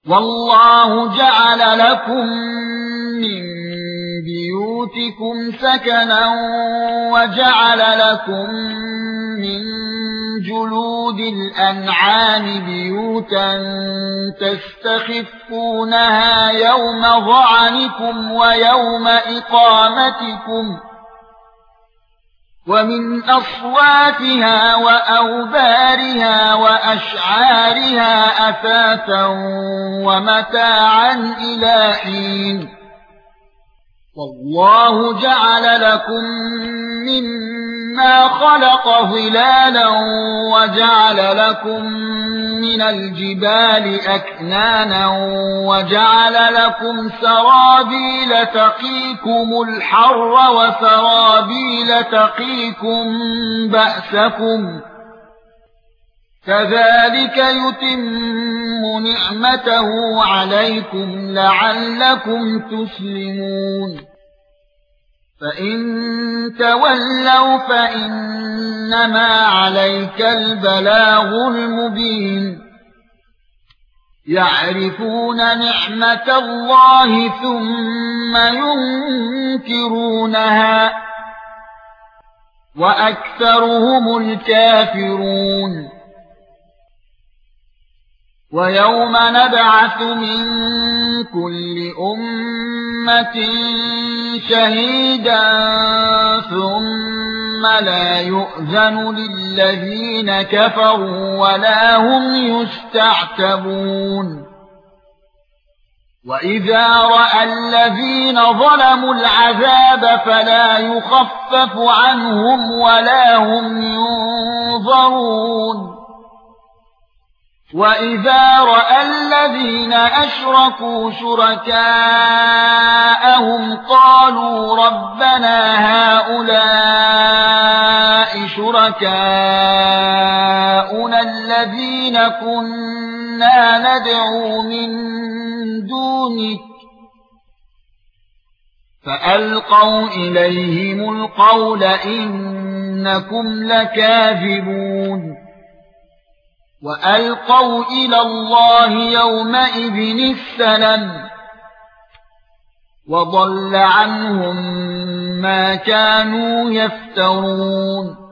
والله جعل لكم من بيوتكم سكنا وجعل لكم من جلود الأنعام بيوتا تستخفونها يوم ظعنكم ويوم إقامتكم ومن أصواتها وأوبارها وأشعارها أثاثا ومتاعا إلى حين والله جعل لكم مما خلق ظلالا وجعل لكم من الجبال أكنانا وجعل لكم سرابيل تقيكم الحر وسرابيل تقيكم بأسكم كذلك يتم نعمته عليكم لعلكم تسلمون فإن تولوا فإنما عليك البلاغ المبين يعرفون نعمة الله ثم ينكرونها وأكثرهم الكافرون ويوم نبعث من كل أمة شهيدا ثم لا يؤذن للذين كفروا ولا هم يستعتبون وإذا رأى الذين ظلموا العذاب فلا يخفف عنهم ولا هم ينظرون وَإِذَا رَأَى الَّذِينَ أَشْرَكُوا شُرَكَاءَهُمْ قَالُوا رَبَّنَا هَؤُلَاءِ شُرَكَاؤُنَا الَّذِينَ كُنَّا نَدْعُو مِن دُونِكَ فَأَلْقَوْا إِلَيْهِمُ الْقَوْلَ إِنَّكُمْ لَكَاذِبُونَ وَأَلْقَوْا إِلَى اللَّهِ يَوْمَئِذٍ السَّلَامَ وَضَلَّ عَنْهُمْ مَا كَانُوا يَفْتَرُونَ